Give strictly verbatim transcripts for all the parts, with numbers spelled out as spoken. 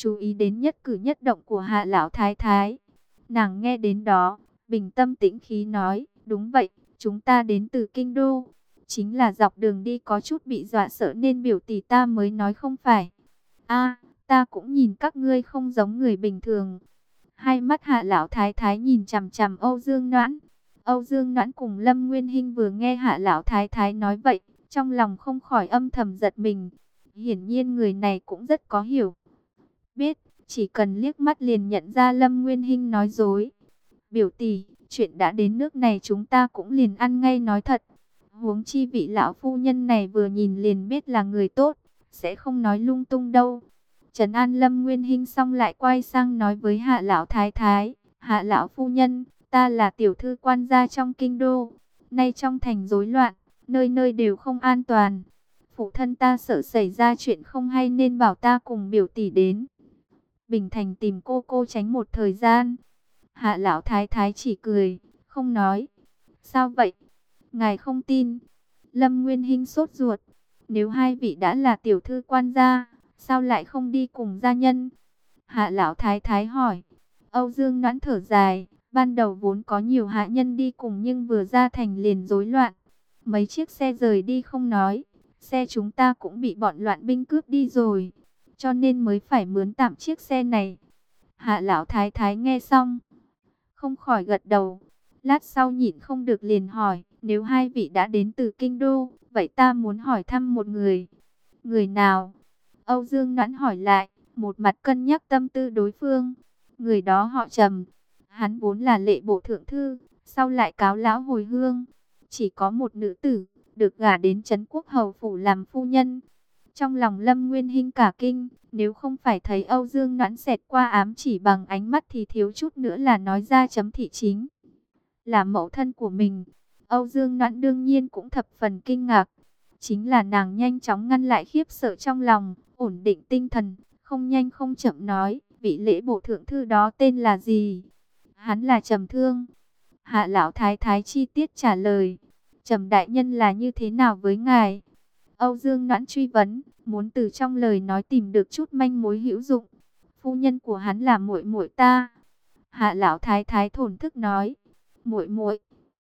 chú ý đến nhất cử nhất động của Hạ lão thái thái. Nàng nghe đến đó, bình tâm tĩnh khí nói, đúng vậy, chúng ta đến từ kinh đô. Chính là dọc đường đi có chút bị dọa sợ nên biểu tỷ ta mới nói không phải. A, ta cũng nhìn các ngươi không giống người bình thường. Hai mắt Hạ lão thái thái nhìn chằm chằm Âu Dương Noãn. Âu Dương Noãn cùng Lâm Nguyên Hinh vừa nghe Hạ lão thái thái nói vậy, trong lòng không khỏi âm thầm giật mình. Hiển nhiên người này cũng rất có hiểu biết, chỉ cần liếc mắt liền nhận ra Lâm Nguyên Hinh nói dối. Biểu tỷ, chuyện đã đến nước này chúng ta cũng liền ăn ngay nói thật. Huống chi vị lão phu nhân này vừa nhìn liền biết là người tốt, sẽ không nói lung tung đâu. Trấn an Lâm Nguyên Hinh xong lại quay sang nói với Hạ lão thái thái, Hạ lão phu nhân, ta là tiểu thư quan gia trong kinh đô, nay trong thành rối loạn, nơi nơi đều không an toàn. Phụ thân ta sợ xảy ra chuyện không hay nên bảo ta cùng biểu tỷ đến Bình Thành tìm cô cô tránh một thời gian. Hạ lão thái thái chỉ cười, không nói. Sao vậy? Ngài không tin? Lâm Nguyên Hinh sốt ruột. Nếu hai vị đã là tiểu thư quan gia, sao lại không đi cùng gia nhân? Hạ lão thái thái hỏi. Âu Dương Noãn thở dài. Ban đầu vốn có nhiều hạ nhân đi cùng nhưng vừa ra thành liền rối loạn. Mấy chiếc xe rời đi không nói, xe chúng ta cũng bị bọn loạn binh cướp đi rồi, cho nên mới phải mướn tạm chiếc xe này. Hạ lão thái thái nghe xong, không khỏi gật đầu. Lát sau nhịn không được liền hỏi, nếu hai vị đã đến từ kinh đô, vậy ta muốn hỏi thăm một người. Người nào? Âu Dương Noãn hỏi lại, một mặt cân nhắc tâm tư đối phương. Người đó họ Trầm, hắn vốn là lệ bộ thượng thư, sau lại cáo lão hồi hương. Chỉ có một nữ tử, được gả đến Trấn Quốc Hầu Phủ làm phu nhân. Trong lòng Lâm Nguyên Hinh cả kinh, nếu không phải thấy Âu Dương Noãn xẹt qua ám chỉ bằng ánh mắt thì thiếu chút nữa là nói ra chấm thị chính là mẫu thân của mình. Âu Dương Noãn đương nhiên cũng thập phần kinh ngạc. Chính là nàng nhanh chóng ngăn lại khiếp sợ trong lòng, ổn định tinh thần, không nhanh không chậm nói, vị lễ bộ thượng thư đó tên là gì? Hắn là Trầm Thương. Hạ lão thái thái chi tiết trả lời. Trầm đại nhân là như thế nào với ngài? Âu Dương Noãn truy vấn, muốn từ trong lời nói tìm được chút manh mối hữu dụng. Phu nhân của hắn là muội muội ta. Hạ lão thái thái thổn thức nói. Muội muội.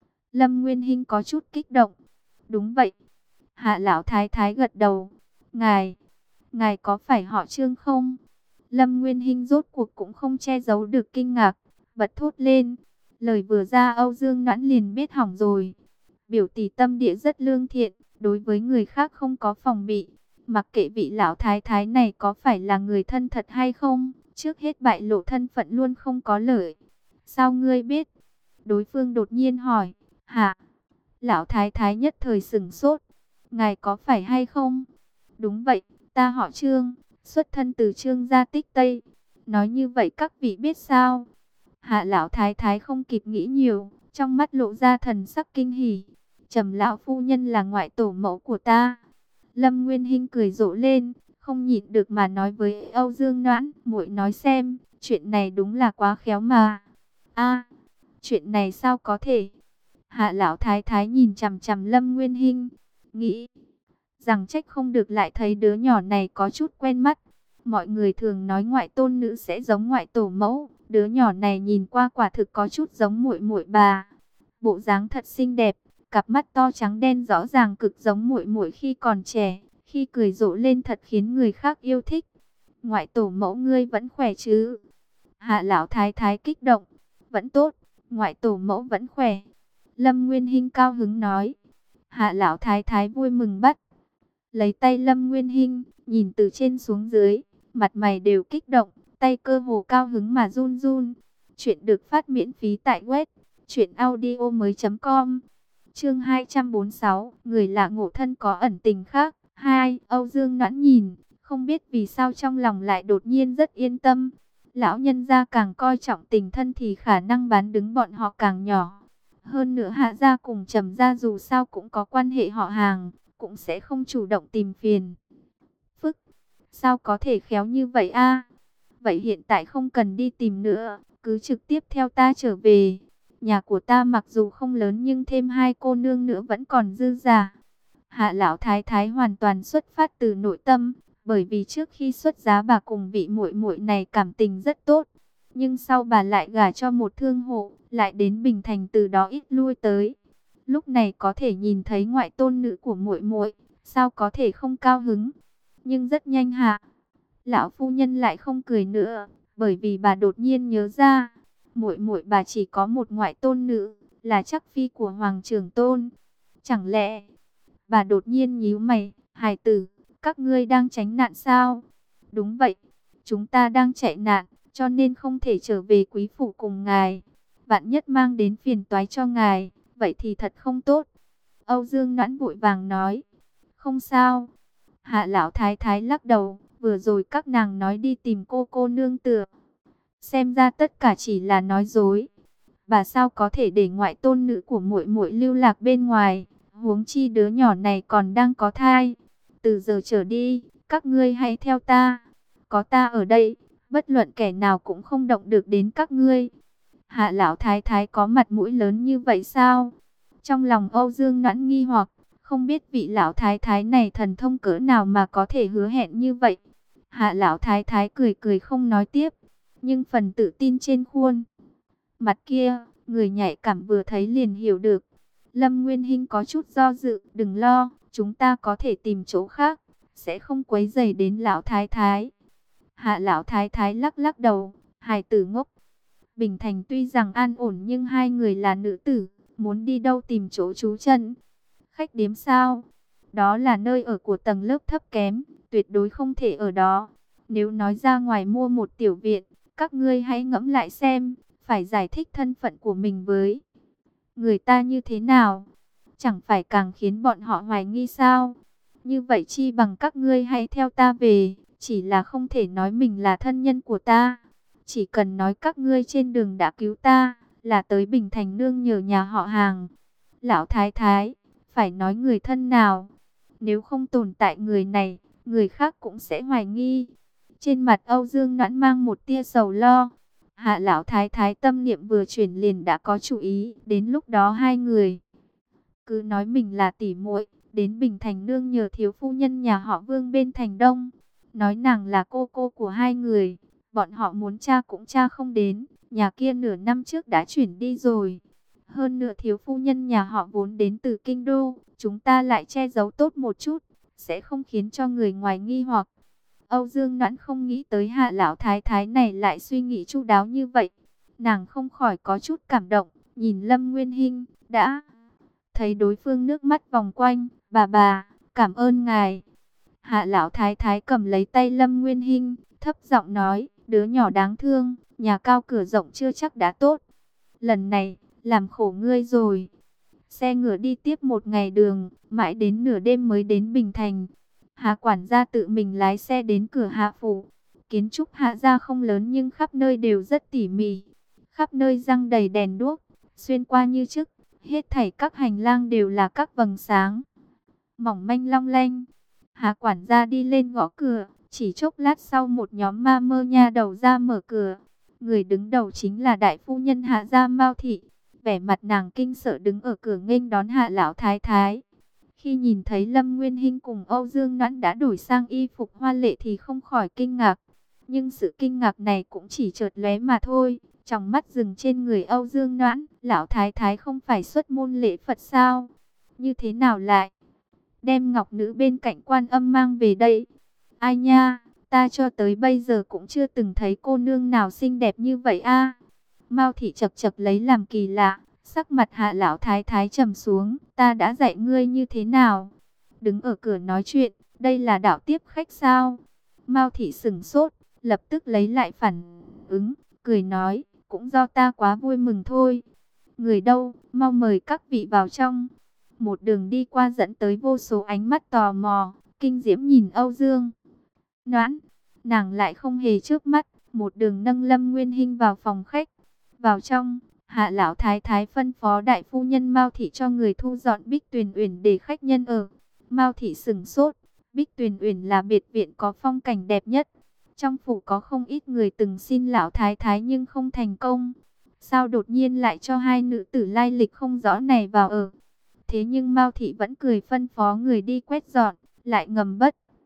Lâm Nguyên Hinh có chút kích động. Đúng vậy. Hạ lão thái thái gật đầu. Ngài, ngài có phải họ Trương không? Lâm Nguyên Hinh rốt cuộc cũng không che giấu được kinh ngạc, bật thốt lên. Lời vừa ra Âu Dương Noãn liền biết hỏng rồi. Biểu tỷ tâm địa rất lương thiện, đối với người khác không có phòng bị. Mặc kệ vị lão thái thái này có phải là người thân thật hay không, trước hết bại lộ thân phận luôn không có lợi. Sao ngươi biết? Đối phương đột nhiên hỏi. Hả? Lão thái thái nhất thời sửng sốt. Ngài có phải hay không? Đúng vậy, ta họ Trương, xuất thân từ Trương gia Tích Tây. Nói như vậy các vị biết sao? Hạ lão thái thái không kịp nghĩ nhiều, trong mắt lộ ra thần sắc kinh hỉ. Trầm lão phu nhân là ngoại tổ mẫu của ta. Lâm Nguyên Hinh cười rộ lên, không nhịn được mà nói với Âu Dương Noãn, muội nói xem, chuyện này đúng là quá khéo mà. A, chuyện này sao có thể? Hạ lão thái thái nhìn chằm chằm Lâm Nguyên Hinh, nghĩ rằng trách không được lại thấy đứa nhỏ này có chút quen mắt. Mọi người thường nói ngoại tôn nữ sẽ giống ngoại tổ mẫu, đứa nhỏ này nhìn qua quả thực có chút giống muội muội bà. Bộ dáng thật xinh đẹp, cặp mắt to trắng đen rõ ràng cực giống muội muội khi còn trẻ, khi cười rộ lên thật khiến người khác yêu thích. Ngoại tổ mẫu ngươi vẫn khỏe chứ? Hạ lão thái thái kích động, vẫn tốt, ngoại tổ mẫu vẫn khỏe. Lâm Nguyên Hinh cao hứng nói. Hạ lão thái thái vui mừng bắt lấy tay Lâm Nguyên Hinh, nhìn từ trên xuống dưới, mặt mày đều kích động, tay cơ hồ cao hứng mà run run. Chuyện được phát miễn phí tại web truyện audio mới chấm com. Chương hai trăm bốn mươi sáu, người lạ ngộ thân có ẩn tình khác. Hai, Âu Dương Noãn nhìn, không biết vì sao trong lòng lại đột nhiên rất yên tâm. Lão nhân gia càng coi trọng tình thân thì khả năng bán đứng bọn họ càng nhỏ. Hơn nữa Hạ gia cùng Trầm gia dù sao cũng có quan hệ họ hàng, cũng sẽ không chủ động tìm phiền phức. Sao có thể khéo như vậy a? Vậy hiện tại không cần đi tìm nữa, cứ trực tiếp theo ta trở về. Nhà của ta mặc dù không lớn nhưng thêm hai cô nương nữa vẫn còn dư giả. Hạ lão thái thái hoàn toàn xuất phát từ nội tâm, bởi vì trước khi xuất giá bà cùng vị muội muội này cảm tình rất tốt, nhưng sau bà lại gả cho một thương hộ, lại đến Bình Thành, từ đó ít lui tới. Lúc này có thể nhìn thấy ngoại tôn nữ của muội muội, sao có thể không cao hứng? Nhưng rất nhanh hạ, lão phu nhân lại không cười nữa, bởi vì bà đột nhiên nhớ ra, muội muội bà chỉ có một ngoại tôn nữ, là chắc phi của Hoàng Trưởng Tôn. Chẳng lẽ, bà đột nhiên nhíu mày, hài tử, các ngươi đang tránh nạn sao? Đúng vậy, chúng ta đang chạy nạn, cho nên không thể trở về quý phủ cùng ngài. Vạn nhất mang đến phiền toái cho ngài, vậy thì thật không tốt. Âu Dương Noãn vội vàng nói, không sao. Hạ lão thái thái lắc đầu, vừa rồi các nàng nói đi tìm cô cô nương tựa. Xem ra tất cả chỉ là nói dối. Bà sao có thể để ngoại tôn nữ của muội muội lưu lạc bên ngoài, huống chi đứa nhỏ này còn đang có thai. Từ giờ trở đi, các ngươi hãy theo ta. Có ta ở đây, bất luận kẻ nào cũng không động được đến các ngươi. Hạ lão thái thái có mặt mũi lớn như vậy sao? Trong lòng Âu Dương Noãn nghi hoặc, không biết vị lão thái thái này thần thông cỡ nào mà có thể hứa hẹn như vậy. Hạ lão thái thái cười cười không nói tiếp, nhưng phần tự tin trên khuôn mặt kia, người nhạy cảm vừa thấy liền hiểu được. Lâm Nguyên Hinh có chút do dự, đừng lo, chúng ta có thể tìm chỗ khác, sẽ không quấy rầy đến lão thái thái. Hạ lão thái thái lắc lắc đầu, hài tử ngốc. Bình Thành tuy rằng an ổn nhưng hai người là nữ tử, muốn đi đâu tìm chỗ trú chân. Khách điếm sao? Đó là nơi ở của tầng lớp thấp kém, tuyệt đối không thể ở đó. Nếu nói ra ngoài mua một tiểu viện, các ngươi hãy ngẫm lại xem, phải giải thích thân phận của mình với người ta như thế nào, chẳng phải càng khiến bọn họ hoài nghi sao? Như vậy chi bằng các ngươi hãy theo ta về, chỉ là không thể nói mình là thân nhân của ta. Chỉ cần nói các ngươi trên đường đã cứu ta, là tới Bình Thành nương nhờ nhà họ Hàng. Lão thái thái, phải nói người thân nào? Nếu không tồn tại người này, người khác cũng sẽ hoài nghi. Trên mặt Âu Dương Noãn mang một tia sầu lo. Hạ lão thái thái tâm niệm vừa chuyển liền đã có chủ ý, đến lúc đó hai người cứ nói mình là tỷ muội, đến Bình Thành nương nhờ thiếu phu nhân nhà họ Vương bên Thành Đông, nói nàng là cô cô của hai người, bọn họ muốn tra cũng tra không đến, nhà kia nửa năm trước đã chuyển đi rồi. Hơn nữa thiếu phu nhân nhà họ vốn đến từ kinh đô, chúng ta lại che giấu tốt một chút, sẽ không khiến cho người ngoài nghi hoặc. Âu Dương Noãn không nghĩ tới hạ lão thái thái này lại suy nghĩ chu đáo như vậy. Nàng không khỏi có chút cảm động, nhìn Lâm Nguyên Hinh, đã thấy đối phương nước mắt vòng quanh, bà bà, cảm ơn ngài. Hạ lão thái thái cầm lấy tay Lâm Nguyên Hinh, thấp giọng nói, đứa nhỏ đáng thương, nhà cao cửa rộng chưa chắc đã tốt. Lần này, làm khổ ngươi rồi. Xe ngựa đi tiếp một ngày đường, mãi đến nửa đêm mới đến Bình Thành. Hạ quản gia tự mình lái xe đến cửa hạ phủ. Kiến trúc hạ gia không lớn nhưng khắp nơi đều rất tỉ mỉ. Khắp nơi răng đầy đèn đuốc, xuyên qua như trước, hết thảy các hành lang đều là các vầng sáng mỏng manh long lanh. Hạ quản gia đi lên gõ cửa, chỉ chốc lát sau một nhóm ma mơ nha đầu ra mở cửa. Người đứng đầu chính là đại phu nhân Hạ gia Mao Thị. Vẻ mặt nàng kinh sợ đứng ở cửa nghênh đón Hạ lão thái thái. Khi nhìn thấy Lâm Nguyên Hinh cùng Âu Dương Noãn đã đổi sang y phục hoa lệ thì không khỏi kinh ngạc. Nhưng sự kinh ngạc này cũng chỉ chợt lóe mà thôi. Trong mắt dừng trên người Âu Dương Noãn, lão thái thái không phải xuất môn lễ Phật sao? Như thế nào lại đem ngọc nữ bên cạnh Quan Âm mang về đây? Ai nha, ta cho tới bây giờ cũng chưa từng thấy cô nương nào xinh đẹp như vậy a. Mao Thị chật chật lấy làm kỳ lạ, sắc mặt Hạ lão thái thái trầm xuống, ta đã dạy ngươi như thế nào? Đứng ở cửa nói chuyện, đây là đạo tiếp khách sao? Mao Thị sững sốt, lập tức lấy lại phản ứng, cười nói, cũng do ta quá vui mừng thôi. Người đâu, mau mời các vị vào trong. Một đường đi qua dẫn tới vô số ánh mắt tò mò, kinh diễm nhìn Âu Dương Noãn, nàng lại không hề chớp mắt, một đường nâng Lâm Nguyên Hinh vào phòng khách. Vào trong, Hạ lão thái thái phân phó đại phu nhân Mao Thị cho người thu dọn Bích Tuyền Uyển để khách nhân ở. Mao Thị sững sốt, Bích Tuyền Uyển là biệt viện có phong cảnh đẹp nhất. Trong phủ có không ít người từng xin lão thái thái nhưng không thành công. Sao đột nhiên lại cho hai nữ tử lai lịch không rõ này vào ở? Thế nhưng Mao Thị vẫn cười phân phó người đi quét dọn, lại ngầm bất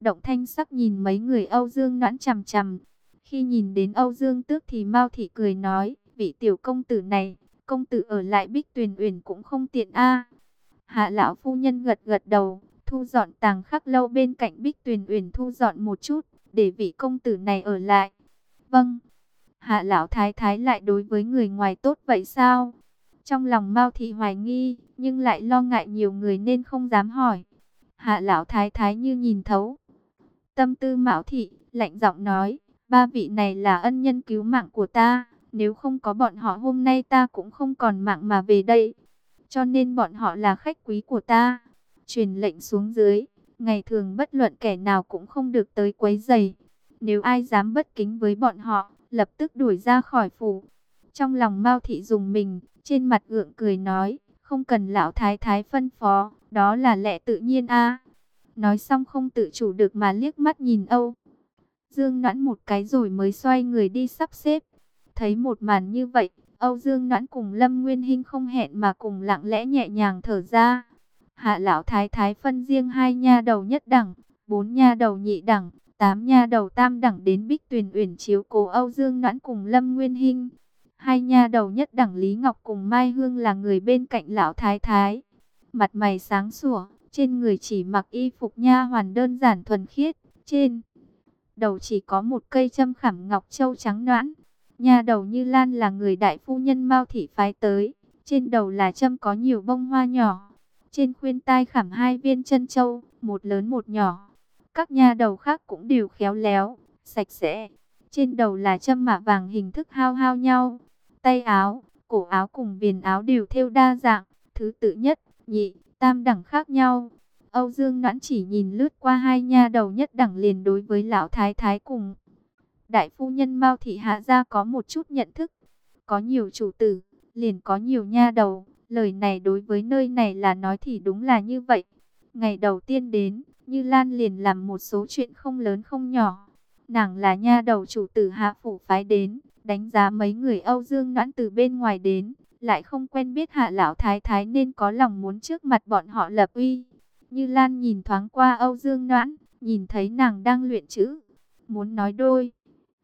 động thanh sắc nhìn mấy người Âu Dương Noãn chằm chằm. Khi nhìn đến Âu Dương Tước thì Mao Thị cười nói, vị tiểu công tử này, công tử ở lại Bích Tuyền Uyển cũng không tiện a. Hạ lão phu nhân gật gật đầu, thu dọn tàng khắc lâu bên cạnh Bích Tuyền Uyển thu dọn một chút, để vị công tử này ở lại. Vâng. Hạ lão thái thái lại đối với người ngoài tốt vậy sao? Trong lòng Mao Thị hoài nghi, nhưng lại lo ngại nhiều người nên không dám hỏi. Hạ lão thái thái như nhìn thấu tâm tư Mao Thị, lạnh giọng nói, ba vị này là ân nhân cứu mạng của ta, nếu không có bọn họ hôm nay ta cũng không còn mạng mà về đây. Cho nên bọn họ là khách quý của ta. Truyền lệnh xuống dưới, ngày thường bất luận kẻ nào cũng không được tới quấy rầy. Nếu ai dám bất kính với bọn họ, lập tức đuổi ra khỏi phủ. Trong lòng Mao Thị dùng mình, trên mặt gượng cười nói, không cần lão thái thái phân phó, đó là lẽ tự nhiên a. Nói xong không tự chủ được mà liếc mắt nhìn Âu Dương Noãn một cái rồi mới xoay người đi sắp xếp. Thấy một màn như vậy, Âu Dương Noãn cùng Lâm Nguyên Hinh không hẹn mà cùng lặng lẽ nhẹ nhàng thở ra. Hạ lão thái thái phân riêng hai nha đầu nhất đẳng, bốn nha đầu nhị đẳng, tám nha đầu tam đẳng đến Bích Tuyền Uyển chiếu cố Âu Dương Noãn cùng Lâm Nguyên Hinh. Hai nha đầu nhất đẳng Lý Ngọc cùng Mai Hương là người bên cạnh lão thái thái. Mặt mày sáng sủa, trên người chỉ mặc y phục nha hoàn đơn giản thuần khiết, trên đầu chỉ có một cây châm khảm ngọc châu trắng nõn. Nha đầu Như Lan là người đại phu nhân Mao Thị phái tới, trên đầu là châm có nhiều bông hoa nhỏ, trên khuyên tai khảm hai viên chân châu, một lớn một nhỏ. Các nha đầu khác cũng đều khéo léo, sạch sẽ. Trên đầu là châm mạ vàng hình thức hao hao nhau. Tay áo, cổ áo cùng viền áo đều thêu đa dạng, thứ tự nhất, nhị, tam đẳng khác nhau. Âu Dương Noãn chỉ nhìn lướt qua hai nha đầu nhất đẳng liền đối với lão thái thái cùng đại phu nhân Mao Thị hạ gia có một chút nhận thức. Có nhiều chủ tử, liền có nhiều nha đầu. Lời này đối với nơi này là nói thì đúng là như vậy. Ngày đầu tiên đến, Như Lan liền làm một số chuyện không lớn không nhỏ. Nàng là nha đầu chủ tử hạ phủ phái đến, đánh giá mấy người Âu Dương Noãn từ bên ngoài đến, lại không quen biết hạ lão thái thái nên có lòng muốn trước mặt bọn họ lập uy. Như Lan nhìn thoáng qua Âu Dương Noãn, nhìn thấy nàng đang luyện chữ, muốn nói đôi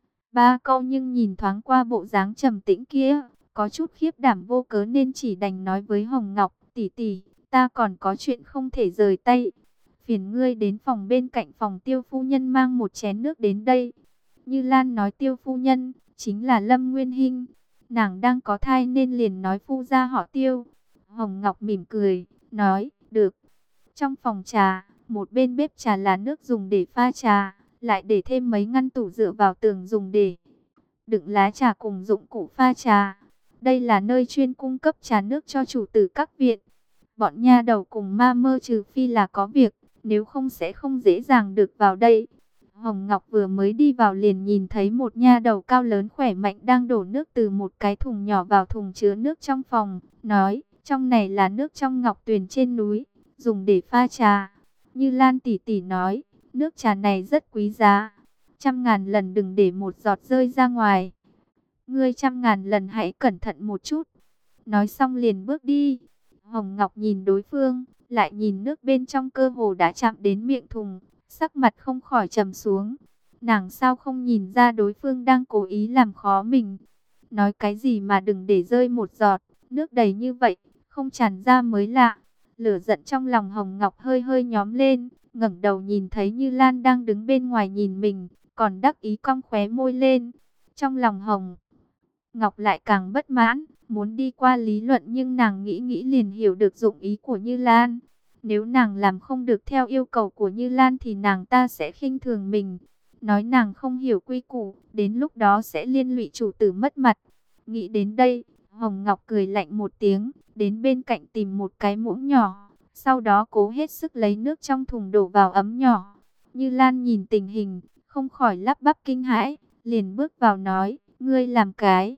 ba câu nhưng nhìn thoáng qua bộ dáng trầm tĩnh kia, có chút khiếp đảm vô cớ nên chỉ đành nói với Hồng Ngọc, tỷ tỷ, ta còn có chuyện không thể rời tay. Phiền ngươi đến phòng bên cạnh phòng Tiêu phu nhân mang một chén nước đến đây. Như Lan nói Tiêu phu nhân chính là Lâm Nguyên Hinh, nàng đang có thai nên liền nói phu gia họ Tiêu. Hồng Ngọc mỉm cười, nói, được. Trong phòng trà, một bên bếp trà là nước dùng để pha trà, lại để thêm mấy ngăn tủ dựa vào tường dùng để đựng lá trà cùng dụng cụ pha trà. Đây là nơi chuyên cung cấp trà nước cho chủ tử các viện. Bọn nha đầu cùng ma mơ trừ phi là có việc, nếu không sẽ không dễ dàng được vào đây. Hồng Ngọc vừa mới đi vào liền nhìn thấy một nha đầu cao lớn khỏe mạnh đang đổ nước từ một cái thùng nhỏ vào thùng chứa nước trong phòng, nói, trong này là nước trong ngọc tuyền trên núi, dùng để pha trà. Như Lan tỷ tỷ nói, nước trà này rất quý giá, trăm ngàn lần đừng để một giọt rơi ra ngoài. Ngươi trăm ngàn lần hãy cẩn thận một chút. Nói xong liền bước đi. Hồng Ngọc nhìn đối phương, lại nhìn nước bên trong cơ hồ đã chạm đến miệng thùng, sắc mặt không khỏi trầm xuống. Nàng sao không nhìn ra đối phương đang cố ý làm khó mình. Nói cái gì mà đừng để rơi một giọt, nước đầy như vậy, không tràn ra mới lạ. Lửa giận trong lòng Hồng Ngọc hơi hơi nhóm lên, ngẩng đầu nhìn thấy Như Lan đang đứng bên ngoài nhìn mình, còn đắc ý cong khóe môi lên. Trong lòng Hồng Ngọc lại càng bất mãn, muốn đi qua lý luận nhưng nàng nghĩ nghĩ liền hiểu được dụng ý của Như Lan. Nếu nàng làm không được theo yêu cầu của Như Lan thì nàng ta sẽ khinh thường mình, nói nàng không hiểu quy củ, đến lúc đó sẽ liên lụy chủ tử mất mặt. Nghĩ đến đây, Hồng Ngọc cười lạnh một tiếng, đến bên cạnh tìm một cái muỗng nhỏ, sau đó cố hết sức lấy nước trong thùng đổ vào ấm nhỏ. Như Lan nhìn tình hình, không khỏi lắp bắp kinh hãi, liền bước vào nói, ngươi làm cái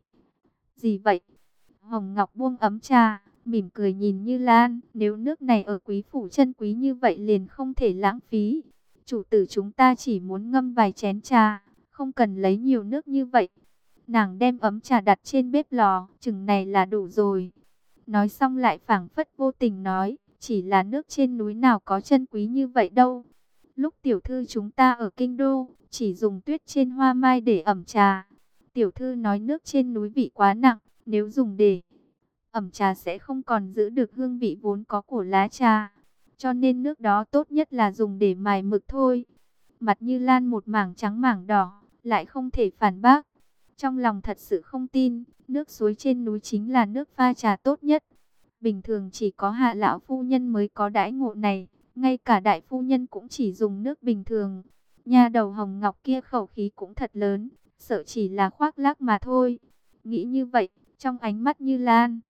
gì vậy? Hồng Ngọc buông ấm trà, mỉm cười nhìn Như Lan, nếu nước này ở quý phủ chân quý như vậy liền không thể lãng phí. Chủ tử chúng ta chỉ muốn ngâm vài chén trà, không cần lấy nhiều nước như vậy. Nàng đem ấm trà đặt trên bếp lò, chừng này là đủ rồi. Nói xong lại phảng phất vô tình nói, chỉ là nước trên núi nào có chân quý như vậy đâu. lúc tiểu thư chúng ta ở kinh đô, chỉ dùng tuyết trên hoa mai để ẩm trà. Tiểu thư nói nước trên núi vị quá nặng, nếu dùng để ẩm trà sẽ không còn giữ được hương vị vốn có của lá trà. Cho nên nước đó tốt nhất là dùng để mài mực thôi. Mặt Như Lan một mảng trắng mảng đỏ, lại không thể phản bác. Trong lòng thật sự không tin, nước suối trên núi chính là nước pha trà tốt nhất. Bình thường chỉ có Hạ lão phu nhân mới có đãi ngộ này, ngay cả đại phu nhân cũng chỉ dùng nước bình thường. Nha đầu Hồng Ngọc kia khẩu khí cũng thật lớn, sợ chỉ là khoác lác mà thôi. Nghĩ như vậy, trong ánh mắt Như Lan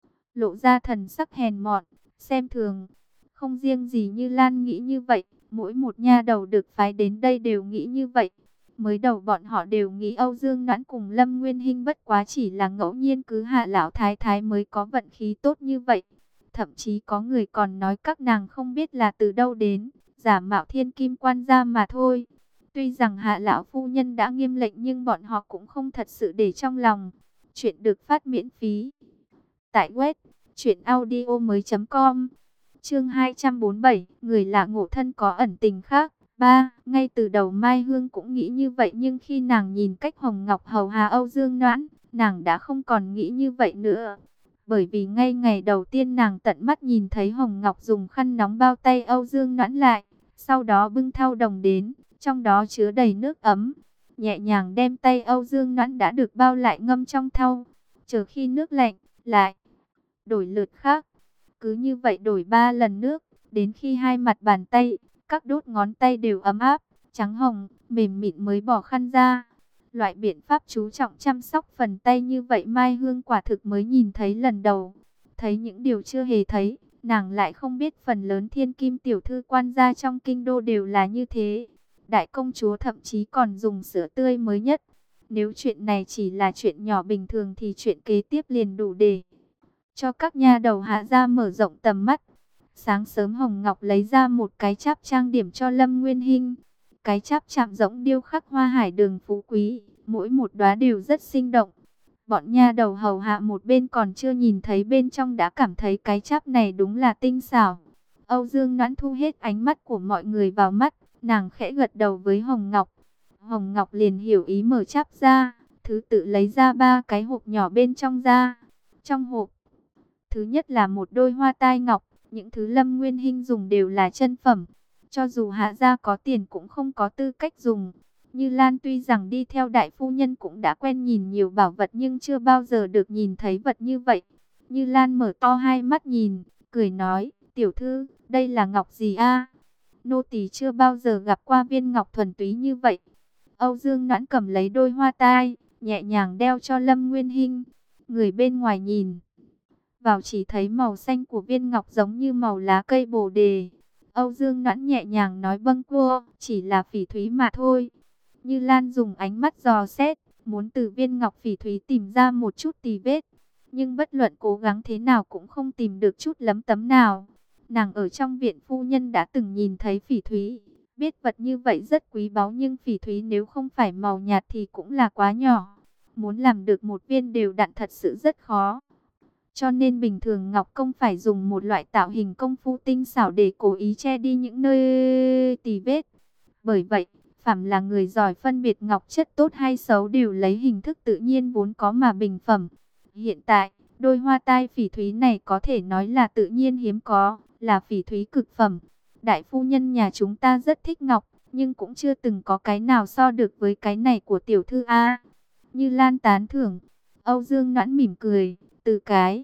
lộ ra thần sắc hèn mọn, xem thường. Không riêng gì Như Lan nghĩ như vậy, mỗi một nha đầu được phái đến đây đều nghĩ như vậy. Mới đầu bọn họ đều nghĩ Âu Dương Noãn cùng Lâm Nguyên Hinh bất quá chỉ là ngẫu nhiên, cứ Hạ lão thái thái mới có vận khí tốt như vậy. Thậm chí có người còn nói các nàng không biết là từ đâu đến, giả mạo thiên kim quan gia mà thôi. Tuy rằng Hạ lão phu nhân đã nghiêm lệnh nhưng bọn họ cũng không thật sự để trong lòng. Chuyện được phát miễn phí tại web truyện audio mới chấm com. Chương hai trăm bốn mươi bảy, người lạ ngộ thân có ẩn tình khác. Ba, ngay từ đầu Mai Hương cũng nghĩ như vậy, nhưng khi nàng nhìn cách Hồng Ngọc hầu hạ Âu Dương Noãn, nàng đã không còn nghĩ như vậy nữa. Bởi vì ngay ngày đầu tiên nàng tận mắt nhìn thấy Hồng Ngọc dùng khăn nóng bao tay Âu Dương Noãn lại, sau đó bưng thau đồng đến, trong đó chứa đầy nước ấm, nhẹ nhàng đem tay Âu Dương Noãn đã được bao lại ngâm trong thau, chờ khi nước lạnh, lại đổi lượt khác. Cứ như vậy đổi ba lần nước, đến khi hai mặt bàn tay, các đốt ngón tay đều ấm áp, trắng hồng, mềm mịn mới bỏ khăn ra. Loại biện pháp chú trọng chăm sóc phần tay như vậy Mai Hương quả thực mới nhìn thấy lần đầu. Thấy những điều chưa hề thấy, nàng lại không biết phần lớn thiên kim tiểu thư quan gia trong kinh đô đều là như thế. Đại công chúa thậm chí còn dùng sữa tươi mới nhất. Nếu chuyện này chỉ là chuyện nhỏ bình thường thì chuyện kế tiếp liền đủ để cho các nha đầu Hạ gia mở rộng tầm mắt. Sáng sớm Hồng Ngọc lấy ra một cái cháp trang điểm cho Lâm Nguyên Hinh. Cái cháp chạm rỗng điêu khắc hoa hải đường phú quý, mỗi một đóa đều rất sinh động. Bọn nha đầu hầu hạ một bên còn chưa nhìn thấy bên trong đã cảm thấy cái cháp này đúng là tinh xảo. Âu Dương Noãn thu hết ánh mắt của mọi người vào mắt, nàng khẽ gật đầu với Hồng Ngọc. Hồng Ngọc liền hiểu ý mở cháp ra, thứ tự lấy ra ba cái hộp nhỏ bên trong ra. Trong hộp, thứ nhất là một đôi hoa tai ngọc, những thứ Lâm Nguyên Hinh dùng đều là chân phẩm. Cho dù Hạ gia có tiền cũng không có tư cách dùng. Như Lan tuy rằng đi theo đại phu nhân cũng đã quen nhìn nhiều bảo vật nhưng chưa bao giờ được nhìn thấy vật như vậy. Như Lan mở to hai mắt nhìn, cười nói, tiểu thư, đây là ngọc gì a? Nô tỳ chưa bao giờ gặp qua viên ngọc thuần túy như vậy. Âu Dương Noãn cầm lấy đôi hoa tai, nhẹ nhàng đeo cho Lâm Nguyên Hinh. Người bên ngoài nhìn vào chỉ thấy màu xanh của viên ngọc giống như màu lá cây bồ đề. Âu Dương Noãn nhẹ nhàng nói, bâng quơ, chỉ là phỉ thúy mà thôi. Như Lan dùng ánh mắt dò xét, muốn từ viên ngọc phỉ thúy tìm ra một chút tì vết. Nhưng bất luận cố gắng thế nào cũng không tìm được chút lấm tấm nào. Nàng ở trong viện phu nhân đã từng nhìn thấy phỉ thúy, biết vật như vậy rất quý báu, nhưng phỉ thúy nếu không phải màu nhạt thì cũng là quá nhỏ. Muốn làm được một viên đều đặn thật sự rất khó. Cho nên bình thường Ngọc Công phải dùng một loại tạo hình công phu tinh xảo để cố ý che đi những nơi tì vết. Bởi vậy, phàm là người giỏi phân biệt ngọc chất tốt hay xấu đều lấy hình thức tự nhiên vốn có mà bình phẩm. Hiện tại, đôi hoa tai phỉ thúy này có thể nói là tự nhiên hiếm có, là phỉ thúy cực phẩm. Đại phu nhân nhà chúng ta rất thích ngọc, nhưng cũng chưa từng có cái nào so được với cái này của tiểu thư A. Như Lan tán thưởng. Âu Dương Noãn mỉm cười, từ cái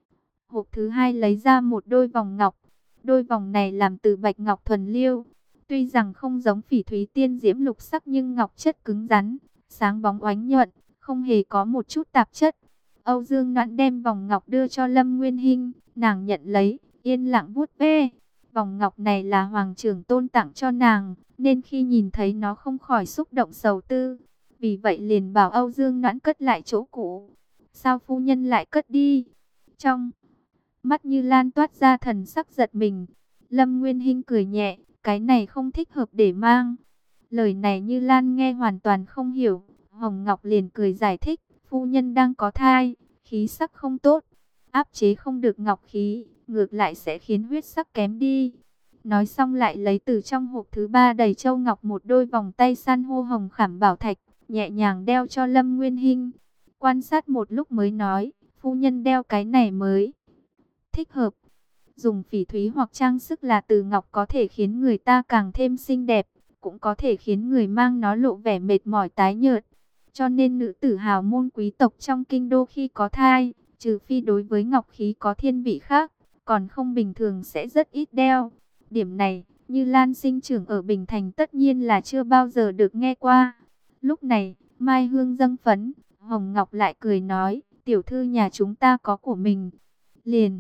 hộp thứ hai lấy ra một đôi vòng ngọc. Đôi vòng này làm từ bạch ngọc thuần liêu. Tuy rằng không giống phỉ thúy tiên diễm lục sắc nhưng ngọc chất cứng rắn, sáng bóng oánh nhuận, không hề có một chút tạp chất. Âu Dương Noãn đem vòng ngọc đưa cho Lâm Nguyên Hinh, nàng nhận lấy, yên lặng vuốt ve. Vòng ngọc này là Hoàng trưởng tôn tặng cho nàng, nên khi nhìn thấy nó không khỏi xúc động sầu tư. Vì vậy liền bảo Âu Dương Noãn cất lại chỗ cũ. Sao phu nhân lại cất đi? Trong mắt Như Lan toát ra thần sắc giật mình. Lâm Nguyên Hinh cười nhẹ, cái này không thích hợp để mang. Lời này Như Lan nghe hoàn toàn không hiểu. Hồng Ngọc liền cười giải thích, phu nhân đang có thai, khí sắc không tốt, áp chế không được ngọc khí, ngược lại sẽ khiến huyết sắc kém đi. Nói xong lại lấy từ trong hộp thứ ba đầy châu ngọc một đôi vòng tay san hô hồng khảm bảo thạch, nhẹ nhàng đeo cho Lâm Nguyên Hinh. Quan sát một lúc mới nói, phu nhân đeo cái này mới thích hợp. Dùng phỉ thúy hoặc trang sức là từ ngọc có thể khiến người ta càng thêm xinh đẹp, cũng có thể khiến người mang nó lộ vẻ mệt mỏi tái nhợt. Cho nên nữ tử hào môn quý tộc trong kinh đô khi có thai, trừ phi đối với ngọc khí có thiên vị khác, còn không bình thường sẽ rất ít đeo. Điểm này, Như Lan sinh trưởng ở Bình Thành tất nhiên là chưa bao giờ được nghe qua. Lúc này, Mai Hương dâng phấn, Hồng Ngọc lại cười nói, tiểu thư nhà chúng ta có của mình. Liền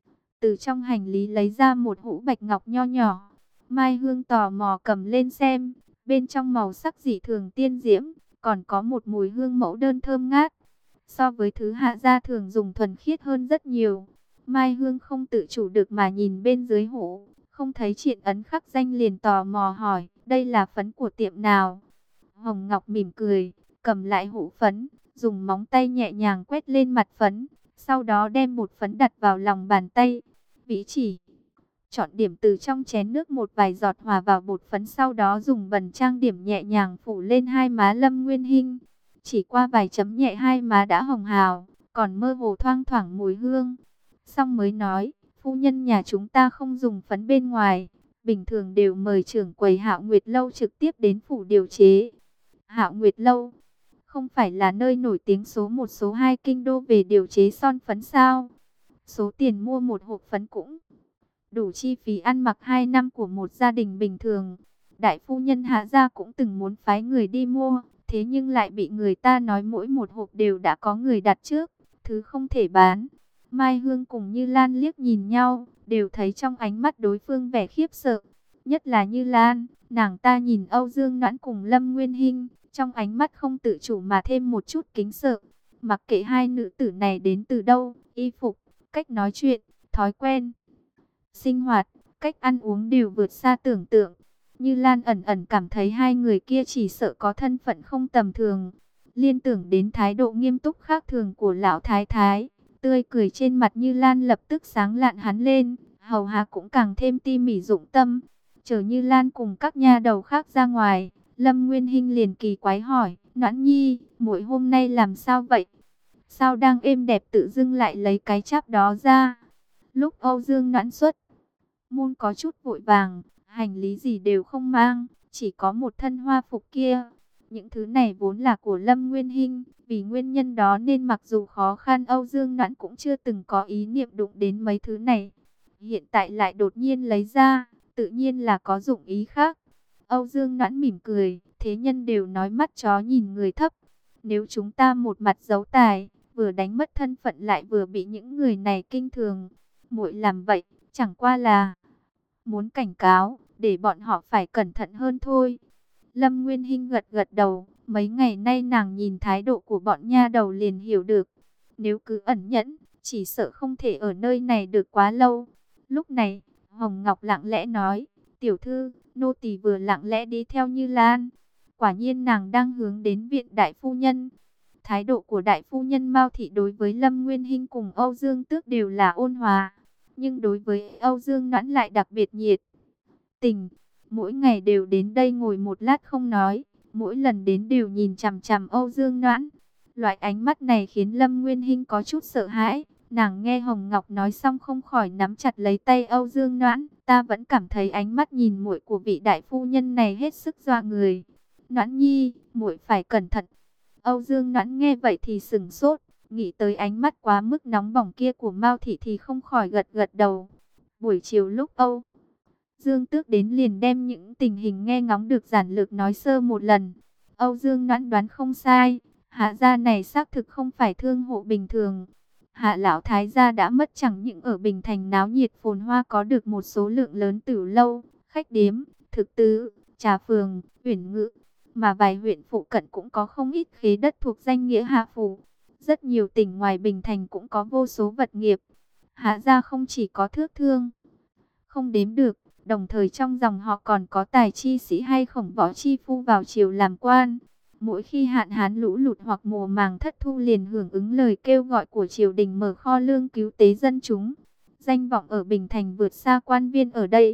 từ trong hành lý lấy ra một hũ bạch ngọc nho nhỏ. Mai Hương tò mò cầm lên xem, bên trong màu sắc dị thường tiên diễm, còn có một mùi hương mẫu đơn thơm ngát. So với thứ hạ gia thường dùng thuần khiết hơn rất nhiều. Mai Hương không tự chủ được mà nhìn bên dưới hũ, không thấy triện ấn khắc danh liền tò mò hỏi, đây là phấn của tiệm nào? Hồng Ngọc mỉm cười, cầm lại hũ phấn, dùng móng tay nhẹ nhàng quét lên mặt phấn, sau đó đem bột phấn đặt vào lòng bàn tay. Vĩ chỉ chọn điểm từ trong chén nước một vài giọt hòa vào bột phấn, sau đó dùng bần trang điểm nhẹ nhàng phủ lên hai má Lâm Nguyên Hinh. Chỉ qua vài chấm nhẹ hai má đã hồng hào, còn mơ hồ thoang thoảng mùi hương. Xong mới nói, phu nhân nhà chúng ta không dùng phấn bên ngoài, bình thường đều mời trưởng quầy Hạo Nguyệt Lâu trực tiếp đến phủ điều chế. Hạo Nguyệt Lâu không phải là nơi nổi tiếng số một số hai kinh đô về điều chế son phấn sao? Số tiền mua một hộp phấn cũng đủ chi phí ăn mặc hai năm của một gia đình bình thường. Đại phu nhân Hạ gia cũng từng muốn phái người đi mua, thế nhưng lại bị người ta nói mỗi một hộp đều đã có người đặt trước, thứ không thể bán. Mai Hương cùng Như Lan liếc nhìn nhau, đều thấy trong ánh mắt đối phương vẻ khiếp sợ. Nhất là Như Lan, nàng ta nhìn Âu Dương Noãn cùng Lâm Nguyên Hinh, trong ánh mắt không tự chủ mà thêm một chút kính sợ. Mặc kệ hai nữ tử này đến từ đâu, y phục, cách nói chuyện, thói quen, sinh hoạt, cách ăn uống đều vượt xa tưởng tượng. Như Lan ẩn ẩn cảm thấy hai người kia chỉ sợ có thân phận không tầm thường. Liên tưởng đến thái độ nghiêm túc khác thường của lão thái thái, tươi cười trên mặt Như Lan lập tức sáng lạn hắn lên, hầu hạ cũng càng thêm ti mỉ dụng tâm. Chờ Như Lan cùng các nha đầu khác ra ngoài, Lâm Nguyên Hinh liền kỳ quái hỏi, Noãn Nhi, muội hôm nay làm sao vậy? Sao đang êm đẹp tự dưng lại lấy cái cháp đó ra? Lúc Âu Dương Noãn xuất môn có chút vội vàng, hành lý gì đều không mang, chỉ có một thân hoa phục kia. Những thứ này vốn là của Lâm Nguyên Hinh, vì nguyên nhân đó nên mặc dù khó khăn Âu Dương Noãn cũng chưa từng có ý niệm đụng đến mấy thứ này. Hiện tại lại đột nhiên lấy ra, tự nhiên là có dụng ý khác. Âu Dương Noãn mỉm cười, thế nhân đều nói mắt chó nhìn người thấp. Nếu chúng ta một mặt giấu tài, vừa đánh mất thân phận lại vừa bị những người này kinh thường, muội làm vậy chẳng qua là muốn cảnh cáo, để bọn họ phải cẩn thận hơn thôi. Lâm Nguyên Hinh gật gật đầu, mấy ngày nay nàng nhìn thái độ của bọn nha đầu liền hiểu được. Nếu cứ ẩn nhẫn, chỉ sợ không thể ở nơi này được quá lâu. Lúc này, Hồng Ngọc lặng lẽ nói, tiểu thư, nô tỳ vừa lặng lẽ đi theo Như Lan. Quả nhiên nàng đang hướng đến viện đại phu nhân. Thái độ của đại phu nhân Mao Thị đối với Lâm Nguyên Hinh cùng Âu Dương Tước đều là ôn hòa, nhưng đối với Âu Dương Noãn lại đặc biệt nhiệt tình. Mỗi ngày đều đến đây ngồi một lát không nói, mỗi lần đến đều nhìn chằm chằm Âu Dương Noãn. Loại ánh mắt này khiến Lâm Nguyên Hinh có chút sợ hãi. Nàng nghe Hồng Ngọc nói xong không khỏi nắm chặt lấy tay Âu Dương Noãn. Ta vẫn cảm thấy ánh mắt nhìn muội của vị đại phu nhân này hết sức dọa người. Noãn Nhi, muội phải cẩn thận. Âu Dương Noãn nghe vậy thì sững sốt, nghĩ tới ánh mắt quá mức nóng bỏng kia của Mao Thị thì không khỏi gật gật đầu. Buổi chiều lúc Âu Dương Tước đến liền đem những tình hình nghe ngóng được giản lược nói sơ một lần. Âu Dương Noãn đoán không sai, Hạ gia này xác thực không phải thương hộ bình thường. Hạ lão thái gia đã mất, chẳng những ở Bình Thành náo nhiệt phồn hoa có được một số lượng lớn tửu lâu, khách điếm, thực tứ, trà phường, uyển ngự, mà vài huyện phụ cận cũng có không ít khế đất thuộc danh nghĩa Hạ phủ. Rất nhiều tỉnh ngoài Bình Thành cũng có vô số vật nghiệp. Hạ gia không chỉ có thước thương không đếm được, đồng thời trong dòng họ còn có tài chi sĩ hay khổng võ chi phu vào triều làm quan. Mỗi khi hạn hán lũ lụt hoặc mùa màng thất thu liền hưởng ứng lời kêu gọi của triều đình mở kho lương cứu tế dân chúng. Danh vọng ở Bình Thành vượt xa quan viên ở đây.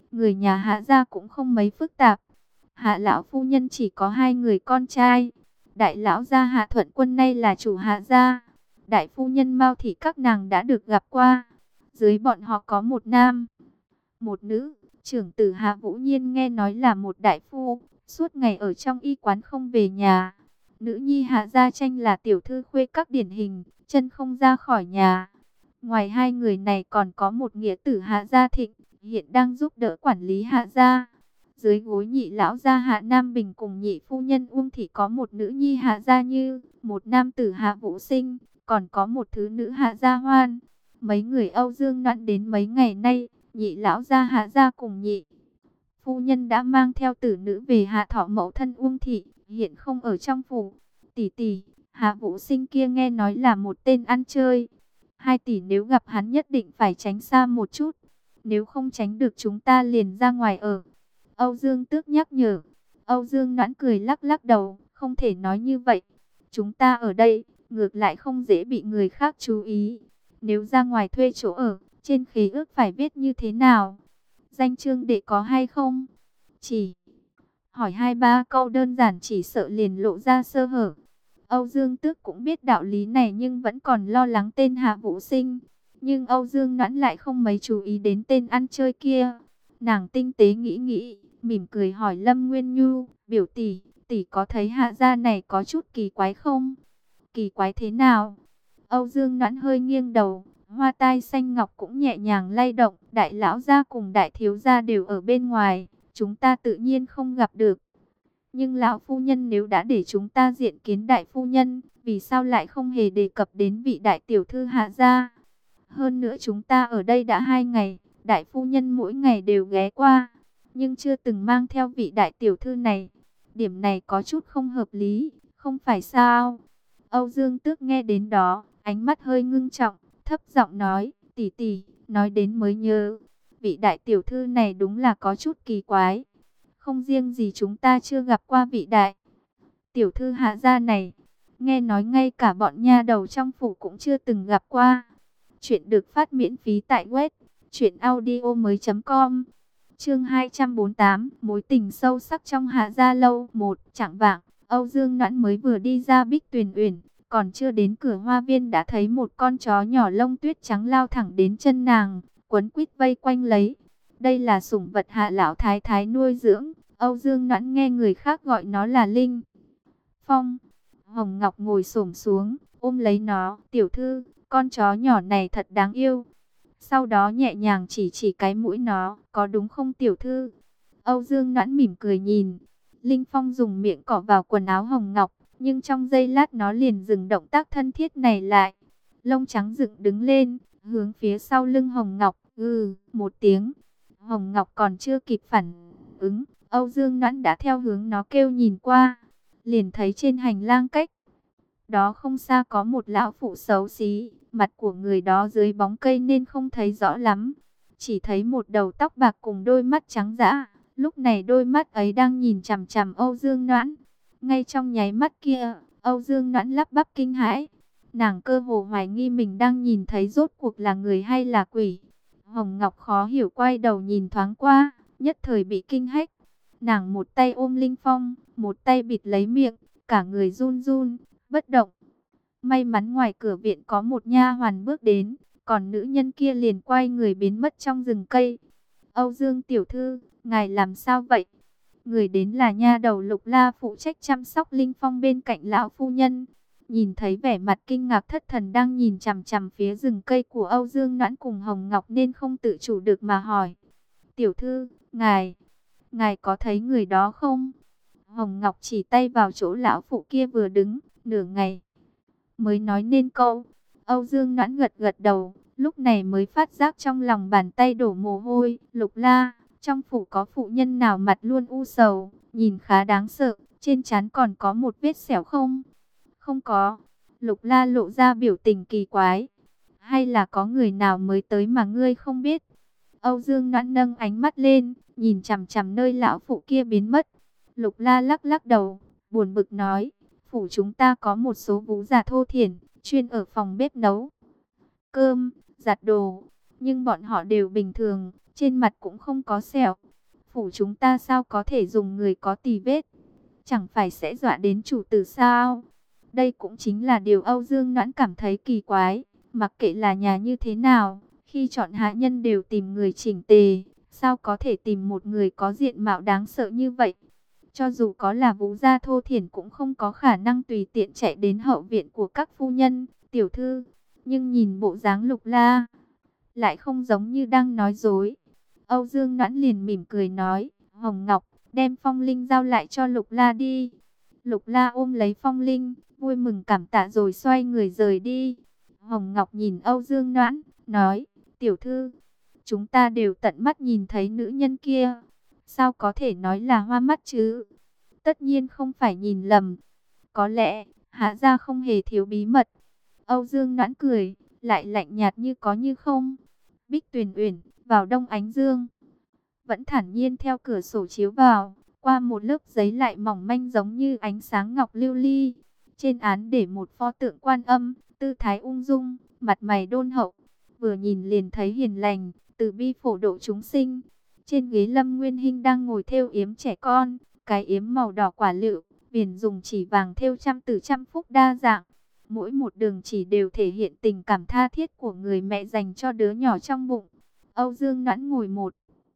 người nhà Hạ gia cũng không mấy phức tạp. Hạ lão phu nhân chỉ có hai người con trai. Đại lão gia Hạ Thuận Quân nay là chủ Hạ gia. Đại phu nhân Mao Thị các nàng đã được gặp qua. Dưới bọn họ có một nam, một nữ. Trưởng tử Hạ Vũ Nhiên nghe nói là một đại phu, suốt ngày ở trong y quán không về nhà. Nữ nhi Hạ Gia Tranh là tiểu thư khuê các điển hình, chân không ra khỏi nhà. Ngoài hai người này còn có một nghĩa tử Hạ Gia Thịnh, hiện đang giúp đỡ quản lý Hạ Gia. Dưới gối nhị lão gia Hạ Nam Bình cùng nhị phu nhân Uông Thị có một nữ nhi Hạ Gia Như, một nam tử Hạ Vũ Sinh, còn có một thứ nữ Hạ Gia Hoan. Mấy người Âu Dương Noãn đến mấy ngày nay, nhị lão gia Hạ Gia cùng nhị phu nhân đã mang theo tử nữ về Hạ Thọ mẫu thân Uông Thị, hiện không ở trong phủ. Tỷ tỷ, Hạ Vũ Sinh kia nghe nói là một tên ăn chơi. Hai tỷ nếu gặp hắn nhất định phải tránh xa một chút. Nếu không tránh được chúng ta liền ra ngoài ở. Âu Dương Tước nhắc nhở. Âu Dương Noãn cười lắc lắc đầu, không thể nói như vậy. Chúng ta ở đây, ngược lại không dễ bị người khác chú ý. Nếu ra ngoài thuê chỗ ở, trên khế ước phải viết như thế nào? Danh chương đệ có hay không? Chỉ hỏi hai ba câu đơn giản chỉ sợ liền lộ ra sơ hở. Âu Dương Tước cũng biết đạo lý này nhưng vẫn còn lo lắng tên Hạ Vũ Sinh. Nhưng Âu Dương Noãn lại không mấy chú ý đến tên ăn chơi kia. Nàng tinh tế nghĩ nghĩ, mỉm cười hỏi Lâm Nguyên Nhu, biểu tỷ, tỷ có thấy Hạ gia này có chút kỳ quái không? Kỳ quái thế nào? Âu Dương Noãn hơi nghiêng đầu, hoa tai xanh ngọc cũng nhẹ nhàng lay động. Đại lão gia cùng đại thiếu gia đều ở bên ngoài, chúng ta tự nhiên không gặp được. Nhưng lão phu nhân nếu đã để chúng ta diện kiến đại phu nhân, vì sao lại không hề đề cập đến vị đại tiểu thư Hạ gia? Hơn nữa chúng ta ở đây đã hai ngày, đại phu nhân mỗi ngày đều ghé qua, nhưng chưa từng mang theo vị đại tiểu thư này. Điểm này có chút không hợp lý, không phải sao? Âu Dương Tước nghe đến đó, ánh mắt hơi ngưng trọng, thấp giọng nói, tỷ tỷ, nói đến mới nhớ, vị đại tiểu thư này đúng là có chút kỳ quái. Không riêng gì chúng ta chưa gặp qua vị đại tiểu thư Hạ gia này, nghe nói ngay cả bọn nha đầu trong phủ cũng chưa từng gặp qua. Chuyện được phát miễn phí tại web truyện audio mới chấm com. Chương hai trăm bốn mươi tám, mối tình sâu sắc trong Hạ gia lâu. Một, chạng vạng, Âu Dương Noãn mới vừa đi ra Bích Tuyền Uyển, còn chưa đến cửa hoa viên đã thấy một con chó nhỏ lông tuyết trắng lao thẳng đến chân nàng, quấn quýt vây quanh lấy. Đây là sủng vật Hạ lão thái thái nuôi dưỡng. Âu Dương Noãn nghe người khác gọi nó là Linh Phong. Hồng Ngọc ngồi xổm xuống, ôm lấy nó, tiểu thư, con chó nhỏ này thật đáng yêu. Sau đó nhẹ nhàng chỉ chỉ cái mũi nó, có đúng không tiểu thư? Âu Dương Noãn mỉm cười nhìn. Linh Phong dùng miệng cọ vào quần áo Hồng Ngọc, nhưng trong giây lát nó liền dừng động tác thân thiết này lại. Lông trắng dựng đứng lên, hướng phía sau lưng Hồng Ngọc, ừ, một tiếng. Hồng Ngọc còn chưa kịp phản ứng, Âu Dương Noãn đã theo hướng nó kêu nhìn qua, liền thấy trên hành lang cách đó không xa có một lão phụ xấu xí, mặt của người đó dưới bóng cây nên không thấy rõ lắm, chỉ thấy một đầu tóc bạc cùng đôi mắt trắng dã. Lúc này đôi mắt ấy đang nhìn chằm chằm Âu Dương Noãn. Ngay trong nháy mắt kia, Âu Dương Noãn lắp bắp kinh hãi, nàng cơ hồ hoài nghi mình đang nhìn thấy rốt cuộc là người hay là quỷ. Hồng Ngọc khó hiểu quay đầu nhìn thoáng qua, nhất thời bị kinh hách. Nàng một tay ôm Linh Phong, một tay bịt lấy miệng, cả người run run, bất động. May mắn ngoài cửa viện có một nha hoàn bước đến, còn nữ nhân kia liền quay người biến mất trong rừng cây. Âu Dương tiểu thư, ngài làm sao vậy? Người đến là nha đầu Lục La phụ trách chăm sóc Linh Phong bên cạnh lão phu nhân. Nhìn thấy vẻ mặt kinh ngạc thất thần đang nhìn chằm chằm phía rừng cây của Âu Dương Noãn cùng Hồng Ngọc nên không tự chủ được mà hỏi. Tiểu thư, ngài, ngài có thấy người đó không? Hồng Ngọc chỉ tay vào chỗ lão phụ kia vừa đứng, nửa ngày mới nói nên câu. Âu Dương Noãn gật gật đầu, lúc này mới phát giác trong lòng bàn tay đổ mồ hôi. Lục La, trong phủ có phụ nhân nào mặt luôn u sầu, nhìn khá đáng sợ, trên trán còn có một vết sẹo không? Không có. Lục La lộ ra biểu tình kỳ quái. Hay là có người nào mới tới mà ngươi không biết? Âu Dương Noãn nâng ánh mắt lên, nhìn chằm chằm nơi lão phụ kia biến mất. Lục La lắc lắc đầu, buồn bực nói, phủ chúng ta có một số vú già thô thiển, chuyên ở phòng bếp nấu cơm, giặt đồ, nhưng bọn họ đều bình thường, trên mặt cũng không có sẹo. Phủ chúng ta sao có thể dùng người có tì vết? Chẳng phải sẽ dọa đến chủ tử sao? Đây cũng chính là điều Âu Dương Noãn cảm thấy kỳ quái. Mặc kệ là nhà như thế nào, khi chọn hạ nhân đều tìm người chỉnh tề. Sao có thể tìm một người có diện mạo đáng sợ như vậy? Cho dù có là Vũ gia thô thiển cũng không có khả năng tùy tiện chạy đến hậu viện của các phu nhân, tiểu thư. Nhưng nhìn bộ dáng Lục La, lại không giống như đang nói dối. Âu Dương Noãn liền mỉm cười nói, Hồng Ngọc, đem phong linh giao lại cho Lục La đi. Lục La ôm lấy phong linh, vui mừng cảm tạ rồi xoay người rời đi. Hồng Ngọc nhìn Âu Dương Noãn, nói, tiểu thư, chúng ta đều tận mắt nhìn thấy nữ nhân kia. Sao có thể nói là hoa mắt chứ? Tất nhiên không phải nhìn lầm. Có lẽ, Hạ gia không hề thiếu bí mật. Âu Dương Noãn cười, lại lạnh nhạt như có như không. Bích Tuyền Uyển, vào đông ánh dương, vẫn thản nhiên theo cửa sổ chiếu vào, qua một lớp giấy lại mỏng manh giống như ánh sáng ngọc lưu ly. Trên án để một pho tượng Quan Âm, tư thái ung dung, mặt mày đôn hậu, vừa nhìn liền thấy hiền lành, từ bi phổ độ chúng sinh. Trên ghế Lâm Nguyên Hinh đang ngồi thêu yếm trẻ con, cái yếm màu đỏ quả lựu, viền dùng chỉ vàng thêu trăm từ trăm phúc đa dạng. Mỗi một đường chỉ đều thể hiện tình cảm tha thiết của người mẹ dành cho đứa nhỏ trong bụng. Âu Dương Noãn ngồi một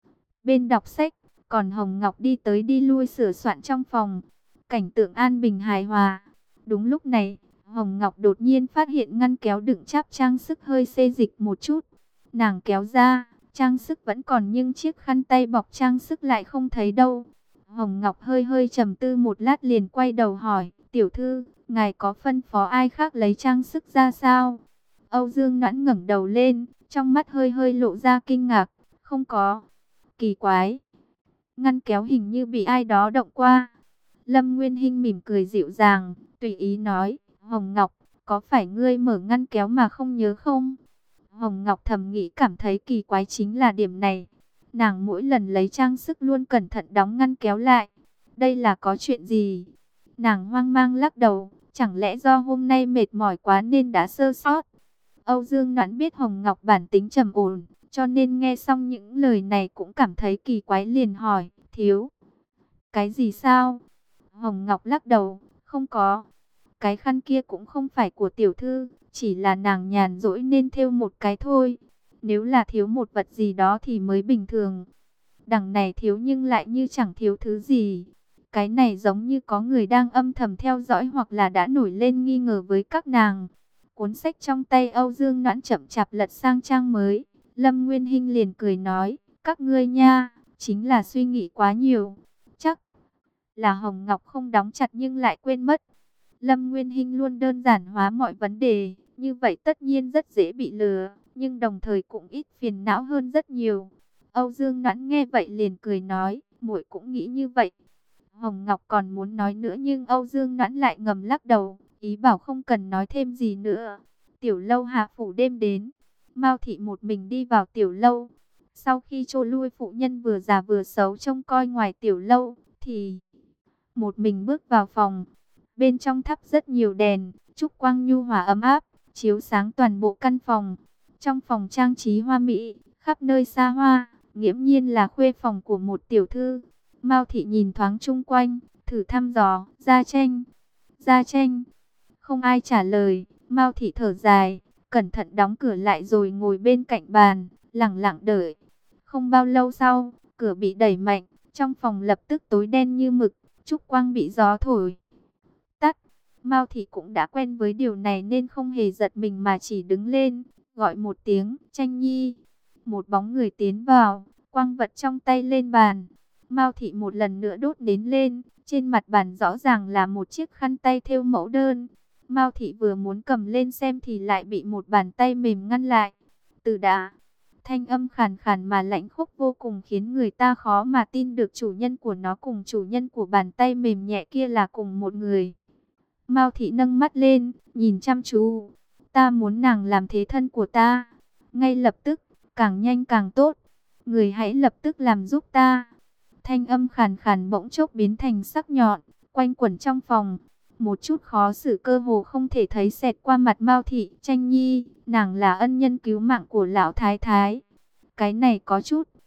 bên đọc sách, còn Hồng Ngọc đi tới đi lui sửa soạn trong phòng. Cảnh tượng an bình hài hòa. Đúng lúc này, Hồng Ngọc đột nhiên phát hiện ngăn kéo đựng cháp trang sức hơi xê dịch một chút. Nàng kéo ra, trang sức vẫn còn nhưng chiếc khăn tay bọc trang sức lại không thấy đâu. Hồng Ngọc hơi hơi trầm tư một lát liền quay đầu hỏi, tiểu thư, ngài có phân phó ai khác lấy trang sức ra sao? Âu Dương Noãn ngẩng đầu lên, trong mắt hơi hơi lộ ra kinh ngạc, không có. Kỳ quái, ngăn kéo hình như bị ai đó động qua. Lâm Nguyên Hinh mỉm cười dịu dàng, tùy ý nói, Hồng Ngọc, có phải ngươi mở ngăn kéo mà không nhớ không? Hồng Ngọc thầm nghĩ cảm thấy kỳ quái chính là điểm này. Nàng mỗi lần lấy trang sức luôn cẩn thận đóng ngăn kéo lại. Đây là có chuyện gì? Nàng hoang mang lắc đầu, chẳng lẽ do hôm nay mệt mỏi quá nên đã sơ sót? Âu Dương Noãn biết Hồng Ngọc bản tính trầm ổn, cho nên nghe xong những lời này cũng cảm thấy kỳ quái liền hỏi, thiếu. Cái gì sao? Hồng Ngọc lắc đầu, không có. Cái khăn kia cũng không phải của tiểu thư, chỉ là nàng nhàn rỗi nên thêu một cái thôi. Nếu là thiếu một vật gì đó thì mới bình thường. Đằng này thiếu nhưng lại như chẳng thiếu thứ gì. Cái này giống như có người đang âm thầm theo dõi hoặc là đã nổi lên nghi ngờ với các nàng. Cuốn sách trong tay Âu Dương Noãn chậm chạp lật sang trang mới. Lâm Nguyên Hinh liền cười nói, các ngươi nha, chính là suy nghĩ quá nhiều. Chắc là Hồng Ngọc không đóng chặt nhưng lại quên mất. Lâm Nguyên Hinh luôn đơn giản hóa mọi vấn đề, như vậy tất nhiên rất dễ bị lừa, nhưng đồng thời cũng ít phiền não hơn rất nhiều. Âu Dương Noãn nghe vậy liền cười nói, muội cũng nghĩ như vậy. Hồng Ngọc còn muốn nói nữa nhưng Âu Dương Noãn lại ngầm lắc đầu, ý bảo không cần nói thêm gì nữa. Tiểu lâu hạ phủ đêm đến, Mao thị một mình đi vào tiểu lâu. Sau khi trô lui phụ nhân vừa già vừa xấu trông coi ngoài tiểu lâu, thì một mình bước vào phòng. Bên trong thắp rất nhiều đèn, trúc quang nhu hòa ấm áp, chiếu sáng toàn bộ căn phòng. Trong phòng trang trí hoa mỹ, khắp nơi xa hoa, nghiễm nhiên là khuê phòng của một tiểu thư. Mao thị nhìn thoáng chung quanh, thử thăm dò, Gia Tranh, Gia Tranh. Không ai trả lời, Mao thị thở dài, cẩn thận đóng cửa lại rồi ngồi bên cạnh bàn, lặng lặng đợi. Không bao lâu sau, cửa bị đẩy mạnh, trong phòng lập tức tối đen như mực, trúc quang bị gió thổi tắt. Mao thị cũng đã quen với điều này nên không hề giật mình mà chỉ đứng lên, gọi một tiếng, Tranh Nhi. Một bóng người tiến vào, quang vật trong tay lên bàn. Mao thị một lần nữa đốt nến lên, trên mặt bàn rõ ràng là một chiếc khăn tay thêu mẫu đơn. Mao thị vừa muốn cầm lên xem thì lại bị một bàn tay mềm ngăn lại. Từ đã, thanh âm khàn khàn mà lãnh khốc vô cùng khiến người ta khó mà tin được chủ nhân của nó cùng chủ nhân của bàn tay mềm nhẹ kia là cùng một người. Mao thị nâng mắt lên, nhìn chăm chú. Ta muốn nàng làm thế thân của ta. Ngay lập tức, càng nhanh càng tốt. Người hãy lập tức làm giúp ta. Thanh âm khàn khàn bỗng chốc biến thành sắc nhọn, quanh quẩn trong phòng. Một chút khó xử cơ hồ không thể thấy xẹt qua mặt Mao thị. Tranh Nhi, nàng là ân nhân cứu mạng của lão thái thái. Cái này có chút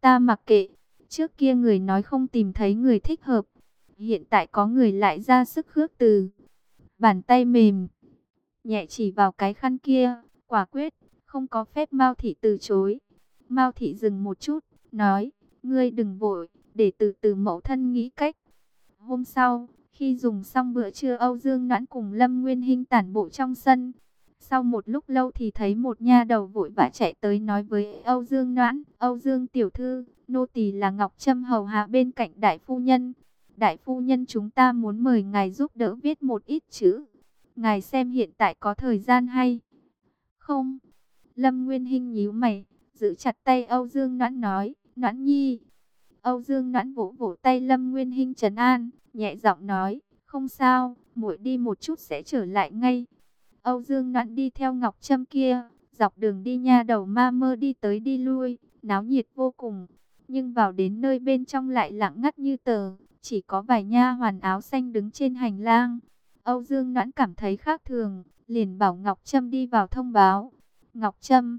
ta mặc kệ. Trước kia người nói không tìm thấy người thích hợp, hiện tại có người lại ra sức khước từ. Bàn tay mềm nhẹ chỉ vào cái khăn kia, quả quyết, không có phép Mao Thị từ chối. Mao Thị dừng một chút, nói, ngươi đừng vội, để từ từ mẫu thân nghĩ cách. Hôm sau, khi dùng xong bữa trưa, Âu Dương Noãn cùng Lâm Nguyên Hinh tản bộ trong sân. Sau một lúc lâu thì thấy một nha đầu vội vã chạy tới nói với Âu Dương Noãn, Âu Dương tiểu thư, nô tỳ là Ngọc Trâm hầu hạ bên cạnh đại phu nhân. Đại phu nhân chúng ta muốn mời ngài giúp đỡ viết một ít chữ. Ngài xem hiện tại có thời gian hay không? Lâm Nguyên Hinh nhíu mày, giữ chặt tay Âu Dương Noãn nói, Noãn nhi. Âu Dương Noãn vỗ vỗ tay Lâm Nguyên Hinh trấn an, nhẹ giọng nói, không sao, muội đi một chút sẽ trở lại ngay. Âu Dương Noãn đi theo Ngọc Trâm kia, dọc đường đi nha đầu ma mơ đi tới đi lui, náo nhiệt vô cùng. Nhưng vào đến nơi bên trong lại lặng ngắt như tờ, chỉ có vài nha hoàn áo xanh đứng trên hành lang. Âu Dương Noãn cảm thấy khác thường, liền bảo Ngọc Trâm đi vào thông báo. Ngọc Trâm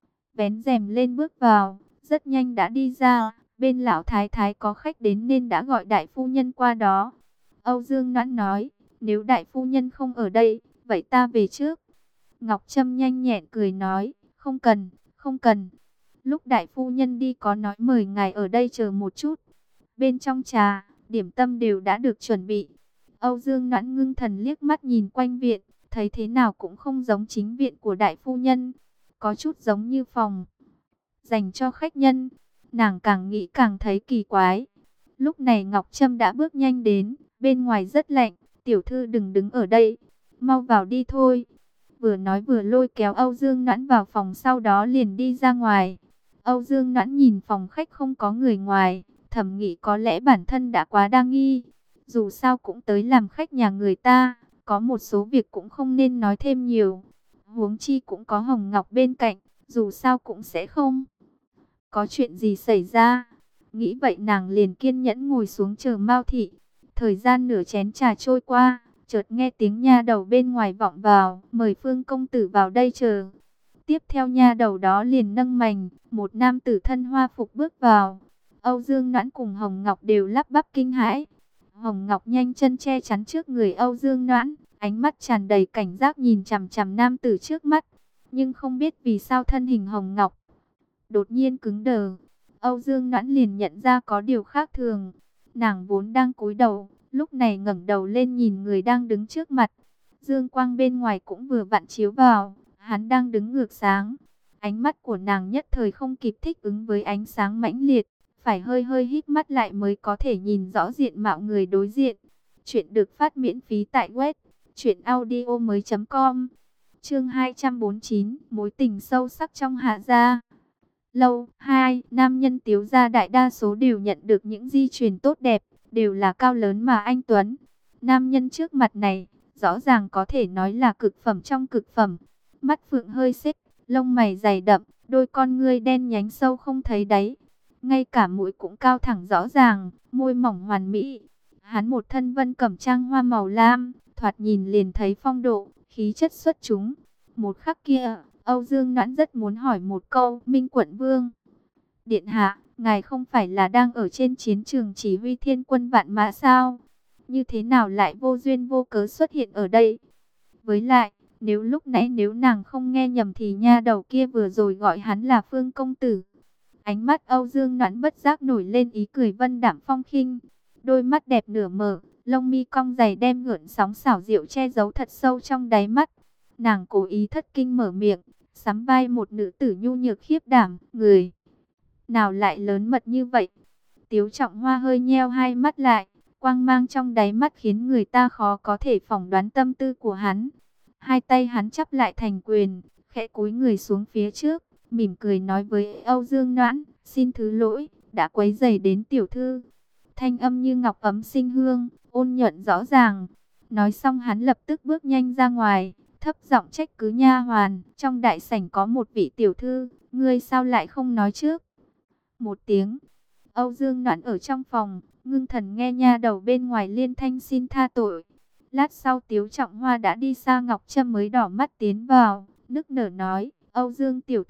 vén rèm lên bước vào, rất nhanh đã đi ra. Bên lão thái thái có khách đến nên đã gọi đại phu nhân qua đó. Âu Dương Noãn nói, nếu đại phu nhân không ở đây, vậy ta về trước. Ngọc Trâm nhanh nhẹn cười nói, không cần, không cần. Lúc đại phu nhân đi có nói mời ngài ở đây chờ một chút. Bên trong trà, điểm tâm đều đã được chuẩn bị. Âu Dương Noãn ngưng thần liếc mắt nhìn quanh viện, thấy thế nào cũng không giống chính viện của đại phu nhân. Có chút giống như phòng dành cho khách nhân. Nàng càng nghĩ càng thấy kỳ quái. Lúc này Ngọc Trâm đã bước nhanh đến, bên ngoài rất lạnh, tiểu thư đừng đứng ở đây, mau vào đi thôi. Vừa nói vừa lôi kéo Âu Dương Noãn vào phòng, sau đó liền đi ra ngoài. Âu Dương Noãn nhìn phòng khách không có người ngoài, thầm nghĩ có lẽ bản thân đã quá đa nghi. Dù sao cũng tới làm khách nhà người ta, có một số việc cũng không nên nói thêm nhiều. Huống chi cũng có Hồng Ngọc bên cạnh, dù sao cũng sẽ không có chuyện gì xảy ra. Nghĩ vậy nàng liền kiên nhẫn ngồi xuống chờ Mao Thị. Thời gian nửa chén trà trôi qua, chợt nghe tiếng nha đầu bên ngoài vọng vào, mời Phương công tử vào đây chờ. Tiếp theo nha đầu đó liền nâng mành, một nam tử thân hoa phục bước vào. Âu Dương Noãn cùng Hồng Ngọc đều lắp bắp kinh hãi. Hồng Ngọc nhanh chân che chắn trước người Âu Dương Noãn, ánh mắt tràn đầy cảnh giác nhìn chằm chằm nam tử trước mắt. Nhưng không biết vì sao thân hình Hồng Ngọc đột nhiên cứng đờ. Âu Dương Noãn liền nhận ra có điều khác thường. Nàng vốn đang cúi đầu, lúc này ngẩng đầu lên nhìn người đang đứng trước mặt. Dương quang bên ngoài cũng vừa vặn chiếu vào, hắn đang đứng ngược sáng. Ánh mắt của nàng nhất thời không kịp thích ứng với ánh sáng mãnh liệt, phải hơi hơi híp mắt lại mới có thể nhìn rõ diện mạo người đối diện. Chuyện được phát miễn phí tại web truyện audio mới chấm com. Chương hai trăm bốn mươi chín, mối tình sâu sắc trong Hạ gia. Lâu hai, nam nhân Tiếu gia đại đa số đều nhận được những di truyền tốt đẹp, đều là cao lớn mà anh tuấn. Nam nhân trước mặt này, rõ ràng có thể nói là cực phẩm trong cực phẩm. Mắt phượng hơi xếp, lông mày dày đậm, đôi con ngươi đen nhánh sâu không thấy đáy. Ngay cả mũi cũng cao thẳng rõ ràng, môi mỏng hoàn mỹ. Hắn một thân vân cẩm trang hoa màu lam, thoạt nhìn liền thấy phong độ, khí chất xuất chúng. Một khắc kia, Âu Dương Noãn rất muốn hỏi một câu, Minh Quận Vương điện hạ, ngài không phải là đang ở trên chiến trường chỉ huy thiên quân vạn mã sao? Như thế nào lại vô duyên vô cớ xuất hiện ở đây? Với lại, nếu lúc nãy nếu nàng không nghe nhầm thì nha đầu kia vừa rồi gọi hắn là Phương công tử. Ánh mắt Âu Dương Noãn bất giác nổi lên ý cười vân đạm phong khinh. Đôi mắt đẹp nửa mở, lông mi cong dày đem gợn sóng xảo diệu che giấu thật sâu trong đáy mắt. Nàng cố ý thất kinh mở miệng, sắm vai một nữ tử nhu nhược khiếp đảm, người nào lại lớn mật như vậy? Tiếu Trọng Hoa hơi nheo hai mắt lại, quang mang trong đáy mắt khiến người ta khó có thể phỏng đoán tâm tư của hắn. Hai tay hắn chắp lại thành quyền, khẽ cúi người xuống phía trước, mỉm cười nói với Âu Dương Noãn, xin thứ lỗi, đã quấy rầy đến tiểu thư. Thanh âm như ngọc ấm sinh hương, ôn nhuận rõ ràng. Nói xong hắn lập tức bước nhanh ra ngoài, thấp giọng trách cứ nha hoàn, trong đại sảnh có một vị tiểu thư, ngươi sao lại không nói trước? Một tiếng. Âu Dương Noãn ở trong phòng, ngưng thần nghe nha đầu bên ngoài liên thanh xin tha tội. Lát sau Tiếu Trọng Hoa đã đi xa, Ngọc Trâm mới đỏ mắt tiến vào, nức nở nói, Âu Dương tiểu thư,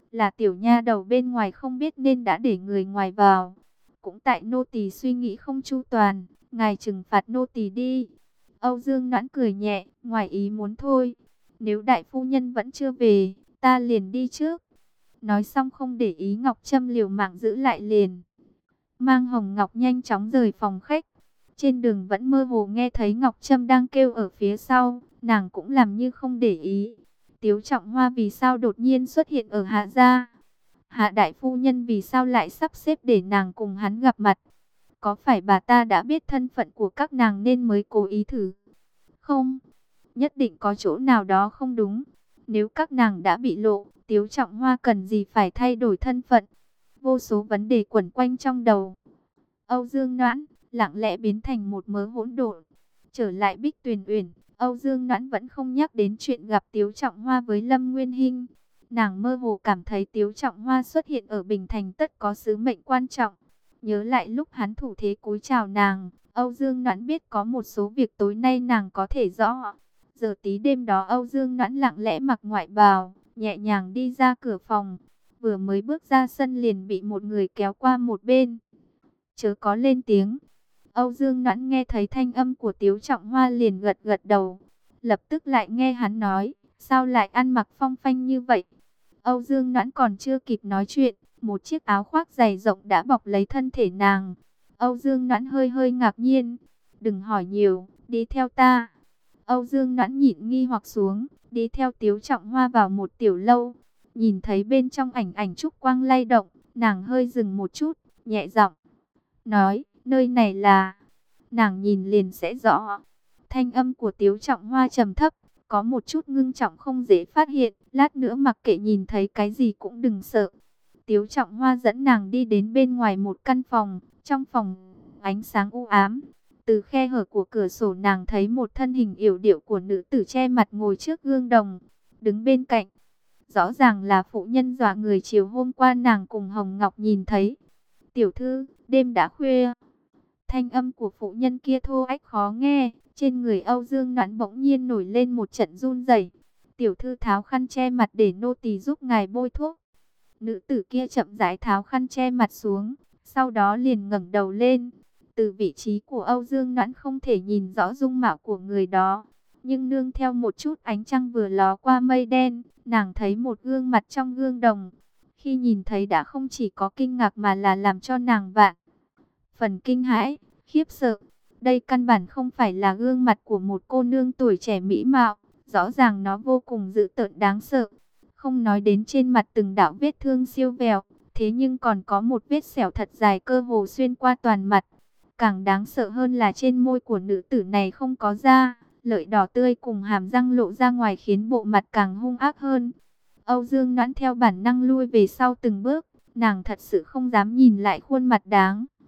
là tiểu nha đầu bên ngoài không biết nên đã để người ngoài vào. Cũng tại nô tỳ suy nghĩ không chu toàn, ngài trừng phạt nô tỳ đi. Âu Dương Noãn cười nhẹ, ngoài ý muốn thôi. Nếu đại phu nhân vẫn chưa về, ta liền đi trước. Nói xong không để ý Ngọc Trâm liều mạng giữ lại liền. Mang Hồng Ngọc nhanh chóng rời phòng khách. Trên đường vẫn mơ hồ nghe thấy Ngọc Trâm đang kêu ở phía sau, nàng cũng làm như không để ý. Tiếu Trọng Hoa vì sao đột nhiên xuất hiện ở Hạ gia? Hạ đại phu nhân vì sao lại sắp xếp để nàng cùng hắn gặp mặt? Có phải bà ta đã biết thân phận của các nàng nên mới cố ý thử? Không, nhất định có chỗ nào đó không đúng. Nếu các nàng đã bị lộ, Tiếu Trọng Hoa cần gì phải thay đổi thân phận? Vô số vấn đề quẩn quanh trong đầu. Âu Dương Noãn lặng lẽ biến thành một mớ hỗn độn. Trở lại Bích Tuyền Uyển, Âu Dương Noãn vẫn không nhắc đến chuyện gặp Tiếu Trọng Hoa với Lâm Nguyên Hinh. Nàng mơ hồ cảm thấy Tiếu Trọng Hoa xuất hiện ở Bình Thành tất có sứ mệnh quan trọng. Nhớ lại lúc hắn thủ thế cúi chào nàng, Âu Dương Noãn biết có một số việc tối nay nàng có thể rõ. Giờ tí đêm đó Âu Dương Noãn lặng lẽ mặc ngoại bào, nhẹ nhàng đi ra cửa phòng. Vừa mới bước ra sân liền bị một người kéo qua một bên. Chớ có lên tiếng. Âu Dương Noãn nghe thấy thanh âm của Tiếu Trọng Hoa liền gật gật đầu. Lập tức lại nghe hắn nói, sao lại ăn mặc phong phanh như vậy? Âu Dương Noãn còn chưa kịp nói chuyện, một chiếc áo khoác dày rộng đã bọc lấy thân thể nàng. Âu Dương Noãn hơi hơi ngạc nhiên. Đừng hỏi nhiều, đi theo ta. Âu Dương Noãn nhịn nghi hoặc xuống, đi theo Tiếu Trọng Hoa vào một tiểu lâu. Nhìn thấy bên trong ảnh ảnh trúc quang lay động, nàng hơi dừng một chút, nhẹ giọng nói, nơi này là... Nàng nhìn liền sẽ rõ. Thanh âm của Tiếu Trọng Hoa trầm thấp, có một chút ngưng trọng không dễ phát hiện. Lát nữa mặc kệ nhìn thấy cái gì cũng đừng sợ. Tiếu Trọng Hoa dẫn nàng đi đến bên ngoài một căn phòng. Trong phòng ánh sáng u ám. Từ khe hở của cửa sổ nàng thấy một thân hình yểu điệu của nữ tử che mặt ngồi trước gương đồng. Đứng bên cạnh. Rõ ràng là phụ nhân dọa người chiều hôm qua nàng cùng Hồng Ngọc nhìn thấy. Tiểu thư, đêm đã khuya. Thanh âm của phụ nhân kia thô ách khó nghe. Trên người Âu Dương Noãn bỗng nhiên nổi lên một trận run rẩy. Tiểu thư tháo khăn che mặt để nô tỳ giúp ngài bôi thuốc. Nữ tử kia chậm rãi tháo khăn che mặt xuống. Sau đó liền ngẩng đầu lên. Từ vị trí của Âu Dương Noãn không thể nhìn rõ dung mạo của người đó. Nhưng nương theo một chút ánh trăng vừa ló qua mây đen, nàng thấy một gương mặt trong gương đồng. Khi nhìn thấy đã không chỉ có kinh ngạc mà là làm cho nàng vạn phần kinh hãi, khiếp sợ. Đây căn bản không phải là gương mặt của một cô nương tuổi trẻ mỹ mạo, rõ ràng nó vô cùng dữ tợn đáng sợ. Không nói đến trên mặt từng đạo vết thương siêu vẹo, thế nhưng còn có một vết sẹo thật dài cơ hồ xuyên qua toàn mặt. Càng đáng sợ hơn là trên môi của nữ tử này không có da, lợi đỏ tươi cùng hàm răng lộ ra ngoài khiến bộ mặt càng hung ác hơn. Âu Dương Noãn theo bản năng lui về sau từng bước, nàng thật sự không dám nhìn lại khuôn mặt đáng